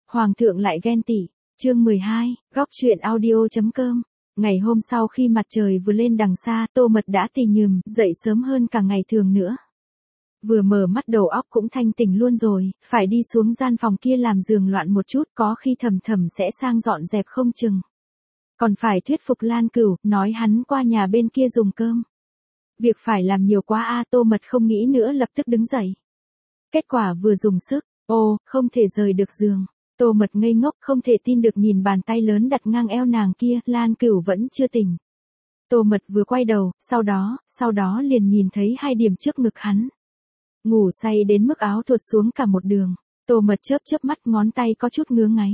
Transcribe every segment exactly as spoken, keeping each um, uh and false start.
Hoàng thượng lại ghen tị. Chương mười hai, góc truyện audio chấm com. Ngày hôm sau khi mặt trời vừa lên đằng xa, Tô Mật đã tì nhừm, dậy sớm hơn cả ngày thường nữa. Vừa mở mắt đầu óc cũng thanh tỉnh luôn rồi, phải đi xuống gian phòng kia làm giường loạn một chút, có khi Thầm Thầm sẽ sang dọn dẹp không chừng. Còn phải thuyết phục Lan Cửu, nói hắn qua nhà bên kia dùng cơm. Việc phải làm nhiều quá a, Tô Mật không nghĩ nữa lập tức đứng dậy. Kết quả vừa dùng sức, ô, không thể rời được giường. Tô Mật ngây ngốc không thể tin được nhìn bàn tay lớn đặt ngang eo nàng kia, Lan Cửu vẫn chưa tỉnh. Tô Mật vừa quay đầu, sau đó, sau đó liền nhìn thấy hai điểm trước ngực hắn. Ngủ say đến mức áo tuột xuống cả một đường, Tô Mật chớp chớp mắt, ngón tay có chút ngứa ngáy.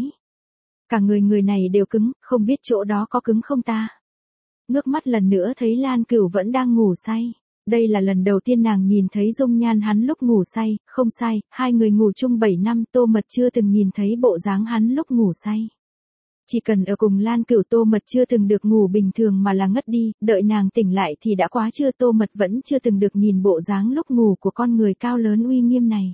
Cả người người này đều cứng, không biết chỗ đó có cứng không ta. Ngước mắt lần nữa thấy Lan Cửu vẫn đang ngủ say. Đây là lần đầu tiên nàng nhìn thấy dung nhan hắn lúc ngủ say, không sai, hai người ngủ chung bảy năm, Tô Mật chưa từng nhìn thấy bộ dáng hắn lúc ngủ say. Chỉ cần ở cùng Lan Cửu, Tô Mật chưa từng được ngủ bình thường mà là ngất đi, đợi nàng tỉnh lại thì đã quá trưa. Tô Mật vẫn chưa từng được nhìn bộ dáng lúc ngủ của con người cao lớn uy nghiêm này.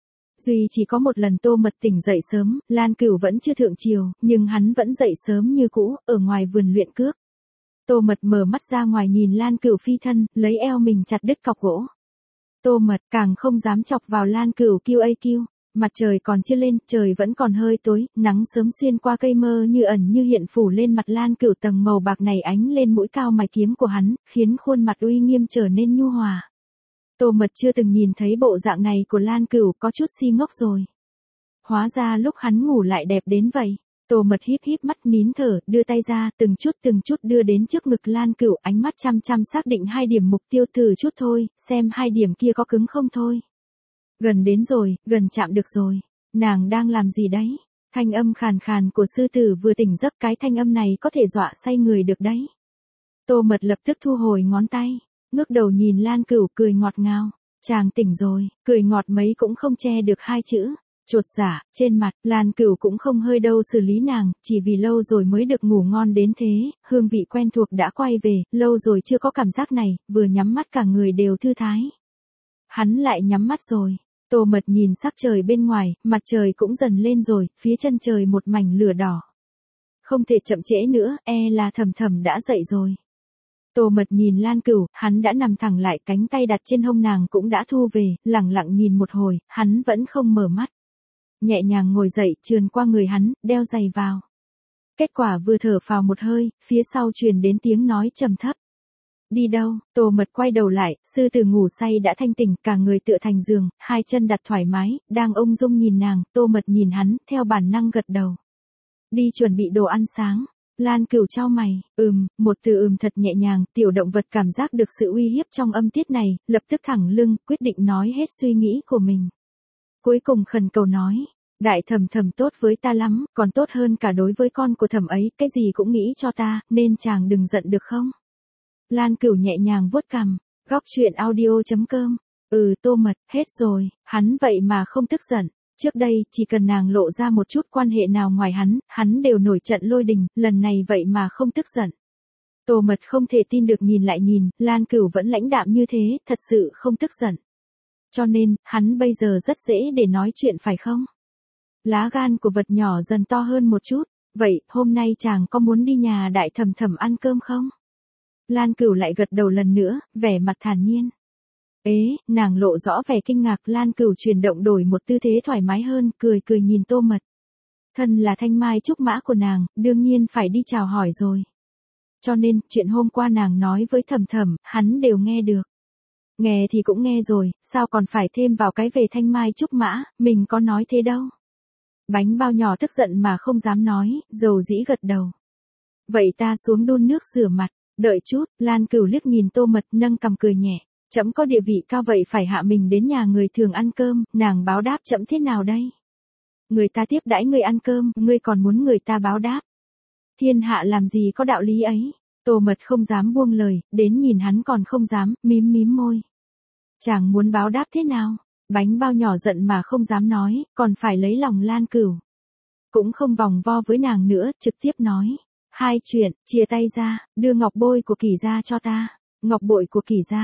Duy chỉ có một lần Tô Mật tỉnh dậy sớm, Lan Cửu vẫn chưa thượng triều, nhưng hắn vẫn dậy sớm như cũ, ở ngoài vườn luyện cước. Tô Mật mở mắt ra ngoài nhìn Lan Cửu phi thân, lấy eo mình chặt đứt cọc gỗ. Tô Mật càng không dám chọc vào Lan Cửu kiêu a kiêu. Mặt trời còn chưa lên, trời vẫn còn hơi tối, nắng sớm xuyên qua cây mơ như ẩn như hiện phủ lên mặt Lan Cửu, tầng màu bạc này ánh lên mũi cao mày kiếm của hắn, khiến khuôn mặt uy nghiêm trở nên nhu hòa. Tô Mật chưa từng nhìn thấy bộ dạng này của Lan Cửu, có chút si ngốc rồi. Hóa ra lúc hắn ngủ lại đẹp đến vậy. Tô Mật híp híp mắt nín thở, đưa tay ra, từng chút từng chút đưa đến trước ngực Lan Cửu, ánh mắt chăm chăm xác định hai điểm mục tiêu, thử chút thôi, xem hai điểm kia có cứng không thôi. Gần đến rồi, gần chạm được rồi. Nàng đang làm gì đấy? Thanh âm khàn khàn của sư tử vừa tỉnh giấc, cái thanh âm này có thể dọa say người được đấy. Tô Mật lập tức thu hồi ngón tay, ngước đầu nhìn Lan Cửu, cười ngọt ngào. Chàng tỉnh rồi, cười ngọt mấy cũng không che được hai chữ. Chột dạ, trên mặt, Lan Cửu cũng không hơi đâu xử lý nàng, chỉ vì lâu rồi mới được ngủ ngon đến thế, hương vị quen thuộc đã quay về, lâu rồi chưa có cảm giác này, vừa nhắm mắt cả người đều thư thái. Hắn lại nhắm mắt rồi. Tô Mật nhìn sắc trời bên ngoài, mặt trời cũng dần lên rồi, phía chân trời một mảnh lửa đỏ. Không thể chậm trễ nữa, e là Thầm Thầm đã dậy rồi. Tô Mật nhìn Lan Cửu, hắn đã nằm thẳng lại, cánh tay đặt trên hông nàng cũng đã thu về, lẳng lặng nhìn một hồi, hắn vẫn không mở mắt. Nhẹ nhàng ngồi dậy, trườn qua người hắn, đeo giày vào. Kết quả vừa thở phào một hơi, phía sau truyền đến tiếng nói trầm thấp. Đi đâu? Tô Mật quay đầu lại, sư tử ngủ say đã thanh tỉnh, cả người tựa thành giường, hai chân đặt thoải mái, đang ung dung nhìn nàng. Tô Mật nhìn hắn, theo bản năng gật đầu. Đi chuẩn bị đồ ăn sáng. Lan Cửu chau mày, ừm, một từ ừm thật nhẹ nhàng, tiểu động vật cảm giác được sự uy hiếp trong âm tiết này, lập tức thẳng lưng, quyết định nói hết suy nghĩ của mình. Cuối cùng khẩn cầu nói, đại Thầm Thầm tốt với ta lắm, còn tốt hơn cả đối với con của Thầm ấy, cái gì cũng nghĩ cho ta, nên chàng đừng giận được không? Lan Cửu nhẹ nhàng vuốt cằm, góc truyện audio chấm com. Ừ, Tô Mật, hết rồi, hắn vậy mà không tức giận. Trước đây, chỉ cần nàng lộ ra một chút quan hệ nào ngoài hắn, hắn đều nổi trận lôi đình, lần này vậy mà không tức giận. Tô Mật không thể tin được nhìn lại nhìn, Lan Cửu vẫn lãnh đạm như thế, thật sự không tức giận. Cho nên, hắn bây giờ rất dễ để nói chuyện phải không? Lá gan của vật nhỏ dần to hơn một chút, vậy, hôm nay chàng có muốn đi nhà đại Thầm Thầm ăn cơm không? Lan Cửu lại gật đầu lần nữa, vẻ mặt thản nhiên. Ế, nàng lộ rõ vẻ kinh ngạc, Lan Cửu chuyển động đổi một tư thế thoải mái hơn, cười cười nhìn Tô Mật. Thân là thanh mai trúc mã của nàng, đương nhiên phải đi chào hỏi rồi. Cho nên, chuyện hôm qua nàng nói với Thầm Thầm, hắn đều nghe được. Nghe thì cũng nghe rồi, sao còn phải thêm vào cái về thanh mai trúc mã, mình có nói thế đâu. Bánh bao nhỏ tức giận mà không dám nói, dầu dĩ gật đầu. Vậy ta xuống đun nước rửa mặt, đợi chút, Lan Cửu liếc nhìn Tô Mật nâng cằm cười nhẹ. Trẫm có địa vị cao vậy phải hạ mình đến nhà người thường ăn cơm, nàng báo đáp trẫm thế nào đây? Người ta tiếp đãi người ăn cơm, ngươi còn muốn người ta báo đáp. Thiên hạ làm gì có đạo lý ấy? Tô Mật không dám buông lời, đến nhìn hắn còn không dám, mím mím môi. Chàng muốn báo đáp thế nào? Bánh bao nhỏ giận mà không dám nói, còn phải lấy lòng Lan Cửu. Cũng không vòng vo với nàng nữa, trực tiếp nói. Hai chuyện, chia tay ra, đưa ngọc bôi của Kỳ gia cho ta. Ngọc bội của Kỳ gia.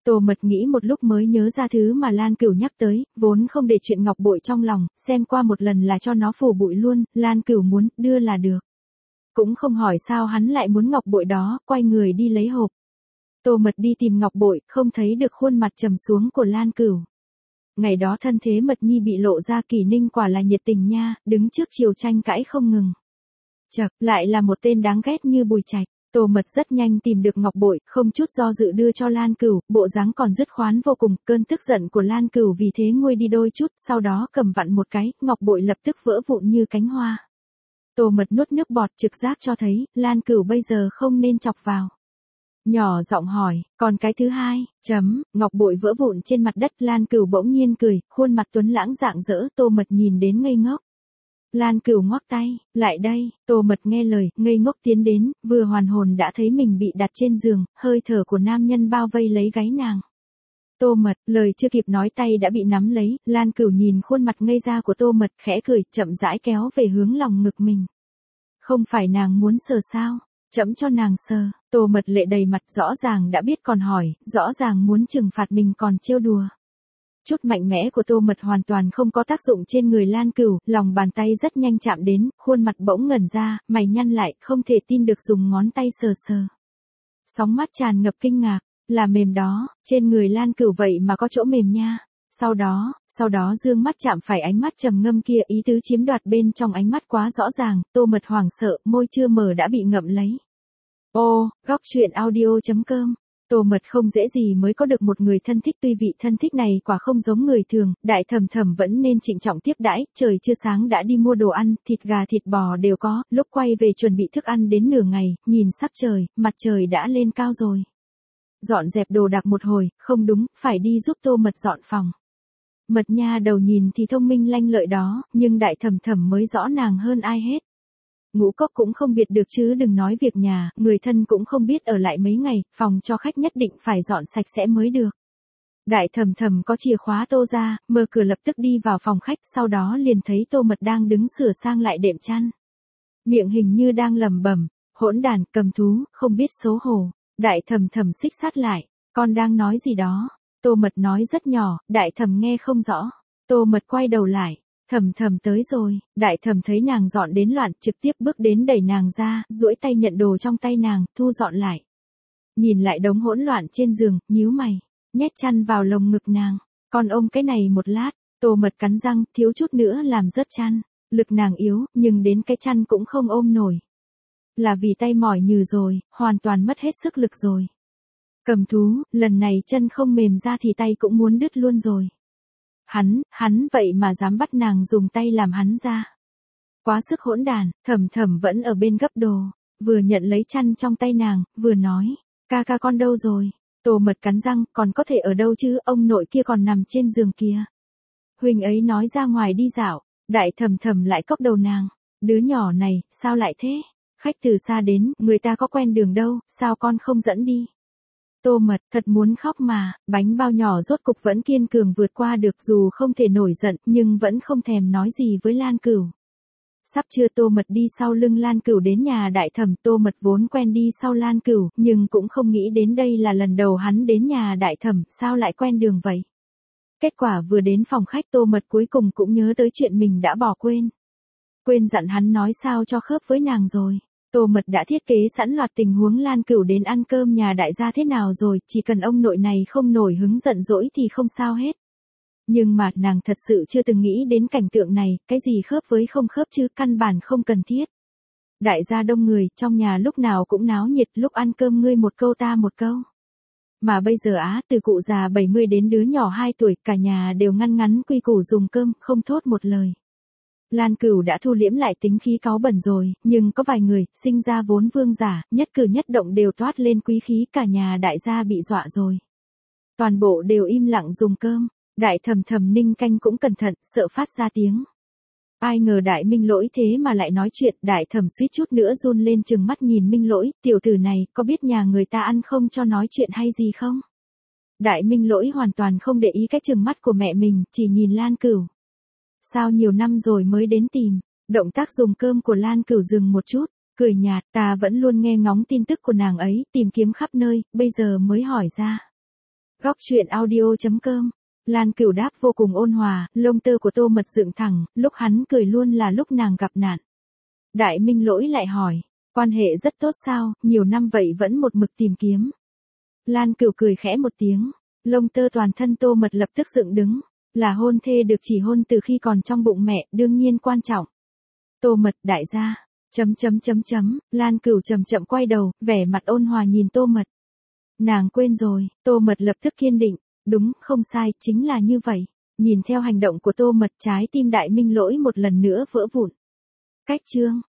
Tô Mật nghĩ một lúc mới nhớ ra thứ mà Lan Cửu nhắc tới, vốn không để chuyện ngọc bội trong lòng, xem qua một lần là cho nó phủ bụi luôn, Lan Cửu muốn, đưa là được. Cũng không hỏi sao hắn lại muốn ngọc bội đó, quay người đi lấy hộp. Tô Mật đi tìm ngọc bội, không thấy được khuôn mặt trầm xuống của Lan Cửu. Ngày đó thân thế Mật Nhi bị lộ ra, Kỷ Ninh quả là nhiệt tình nha, đứng trước chiều tranh cãi không ngừng. Chậc, lại là một tên đáng ghét như Bùi Trạch. Tô Mật rất nhanh tìm được ngọc bội, không chút do dự đưa cho Lan Cửu, bộ dáng còn dứt khoán vô cùng, cơn tức giận của Lan Cửu vì thế nguôi đi đôi chút, sau đó cầm vặn một cái, ngọc bội lập tức vỡ vụn như cánh hoa. Tô Mật nuốt nước bọt, trực giác cho thấy, Lan Cửu bây giờ không nên chọc vào. Nhỏ giọng hỏi, còn cái thứ hai, chấm, ngọc bội vỡ vụn trên mặt đất, Lan Cửu bỗng nhiên cười, khuôn mặt tuấn lãng rạng rỡ, Tô Mật nhìn đến ngây ngốc. Lan Cửu ngoắc tay, lại đây, Tô Mật nghe lời, ngây ngốc tiến đến, vừa hoàn hồn đã thấy mình bị đặt trên giường, hơi thở của nam nhân bao vây lấy gáy nàng. Tô Mật, lời chưa kịp nói tay đã bị nắm lấy, Lan Cửu nhìn khuôn mặt ngây ra của Tô Mật, khẽ cười, chậm rãi kéo về hướng lòng ngực mình. Không phải nàng muốn sờ sao? Chấm cho nàng sờ. Tô Mật lệ đầy mặt, rõ ràng đã biết còn hỏi, rõ ràng muốn trừng phạt mình còn trêu đùa. Chút mạnh mẽ của Tô Mật hoàn toàn không có tác dụng trên người Lan Cửu, lòng bàn tay rất nhanh chạm đến, khuôn mặt bỗng ngẩn ra, mày nhăn lại, không thể tin được dùng ngón tay sờ sờ. Sóng mắt tràn ngập kinh ngạc, là mềm đó, trên người Lan Cửu vậy mà có chỗ mềm nha. Sau đó, sau đó dương mắt chạm phải ánh mắt trầm ngâm kia, ý tứ chiếm đoạt bên trong ánh mắt quá rõ ràng, Tô Mật hoảng sợ, môi chưa mở đã bị ngậm lấy. Ô, góc truyện audio chấm com. Tô Mật không dễ gì mới có được một người thân thích, tuy vị thân thích này quả không giống người thường, Đại Thẩm Thẩm vẫn nên trịnh trọng tiếp đãi, trời chưa sáng đã đi mua đồ ăn, thịt gà thịt bò đều có, lúc quay về chuẩn bị thức ăn đến nửa ngày, nhìn sắp trời, mặt trời đã lên cao rồi. Dọn dẹp đồ đạc một hồi, không đúng, phải đi giúp Tô Mật dọn phòng. Mật nha đầu nhìn thì thông minh lanh lợi đó, nhưng Đại Thẩm Thẩm mới rõ nàng hơn ai hết. Ngũ cốc cũng không biệt được chứ đừng nói việc nhà, người thân cũng không biết ở lại mấy ngày, phòng cho khách nhất định phải dọn sạch sẽ mới được. Đại Thẩm Thẩm có chìa khóa Tô ra, mở cửa lập tức đi vào phòng khách, sau đó liền thấy Tô Mật đang đứng sửa sang lại đệm chăn. Miệng hình như đang lẩm bẩm, hỗn đàn, cầm thú, không biết xấu hổ. Đại Thẩm Thẩm xích sát lại, con đang nói gì đó? Tô Mật nói rất nhỏ, Đại Thẩm nghe không rõ. Tô Mật quay đầu lại. Thẩm Thẩm tới rồi, Đại Thẩm thấy nàng dọn đến loạn, trực tiếp bước đến đẩy nàng ra, duỗi tay nhận đồ trong tay nàng, thu dọn lại. Nhìn lại đống hỗn loạn trên giường, nhíu mày, nhét chăn vào lồng ngực nàng, con ôm cái này một lát. Tô Mật cắn răng, thiếu chút nữa làm rớt chăn, lực nàng yếu, nhưng đến cái chăn cũng không ôm nổi. Là vì tay mỏi nhừ rồi, hoàn toàn mất hết sức lực rồi. Cầm thú, lần này chân không mềm ra thì tay cũng muốn đứt luôn rồi. Hắn, hắn vậy mà dám bắt nàng dùng tay làm hắn ra. Quá sức hỗn đàn, Thẩm Thẩm vẫn ở bên gấp đồ, vừa nhận lấy chăn trong tay nàng, vừa nói, ca ca con đâu rồi? Tô Mật cắn răng, còn có thể ở đâu chứ, ông nội kia còn nằm trên giường kia. Huynh ấy nói ra ngoài đi dạo, Đại Thẩm Thẩm lại cốc đầu nàng, đứa nhỏ này, sao lại thế? Khách từ xa đến, người ta có quen đường đâu, sao con không dẫn đi? Tô Mật thật muốn khóc mà, bánh bao nhỏ rốt cục vẫn kiên cường vượt qua được, dù không thể nổi giận, nhưng vẫn không thèm nói gì với Lan Cửu. Sắp trưa Tô Mật đi sau lưng Lan Cửu đến nhà Đại Thẩm, Tô Mật vốn quen đi sau Lan Cửu, nhưng cũng không nghĩ đến đây là lần đầu hắn đến nhà Đại Thẩm, sao lại quen đường vậy? Kết quả vừa đến phòng khách Tô Mật cuối cùng cũng nhớ tới chuyện mình đã bỏ quên. Quên dặn hắn nói sao cho khớp với nàng rồi. Tô Mật đã thiết kế sẵn loạt tình huống Lan Cửu đến ăn cơm nhà đại gia thế nào rồi, chỉ cần ông nội này không nổi hứng giận dỗi thì không sao hết. Nhưng mà nàng thật sự chưa từng nghĩ đến cảnh tượng này, cái gì khớp với không khớp chứ, căn bản không cần thiết. Đại gia đông người, trong nhà lúc nào cũng náo nhiệt, lúc ăn cơm ngươi một câu ta một câu. Mà bây giờ á, từ cụ già bảy mươi đến đứa nhỏ hai tuổi, cả nhà đều ngăn ngắn quy củ dùng cơm, không thốt một lời. Lan Cửu đã thu liễm lại tính khí cáu bẩn rồi, nhưng có vài người, sinh ra vốn vương giả, nhất cử nhất động đều toát lên quý khí, cả nhà đại gia bị dọa rồi. Toàn bộ đều im lặng dùng cơm, Đại Thẩm Thẩm ninh canh cũng cẩn thận, sợ phát ra tiếng. Ai ngờ Đại Minh Lỗi thế mà lại nói chuyện, Đại Thẩm suýt chút nữa run lên trừng mắt nhìn Minh Lỗi, tiểu tử này, có biết nhà người ta ăn không cho nói chuyện hay gì không? Đại Minh Lỗi hoàn toàn không để ý cái trừng mắt của mẹ mình, chỉ nhìn Lan Cửu. Sao nhiều năm rồi mới đến tìm, động tác dùng cơm của Lan Cửu dừng một chút, cười nhạt, ta vẫn luôn nghe ngóng tin tức của nàng ấy, tìm kiếm khắp nơi, bây giờ mới hỏi ra. Góc chuyện audio chấm com. Lan Cửu đáp vô cùng ôn hòa, lông tơ của Tô Mật dựng thẳng, lúc hắn cười luôn là lúc nàng gặp nạn. Đại Minh Lỗi lại hỏi, quan hệ rất tốt sao, nhiều năm vậy vẫn một mực tìm kiếm. Lan Cửu cười khẽ một tiếng, lông tơ toàn thân Tô Mật lập tức dựng đứng, là hôn thê được chỉ hôn từ khi còn trong bụng mẹ, đương nhiên quan trọng. Tô Mật đại gia, chấm chấm chấm chấm, Lan Cửu chậm chậm quay đầu, vẻ mặt ôn hòa nhìn Tô Mật. Nàng quên rồi, Tô Mật lập tức kiên định, đúng, không sai, chính là như vậy. Nhìn theo hành động của Tô Mật, trái tim Đại Minh Lỗi một lần nữa vỡ vụn. Cách chương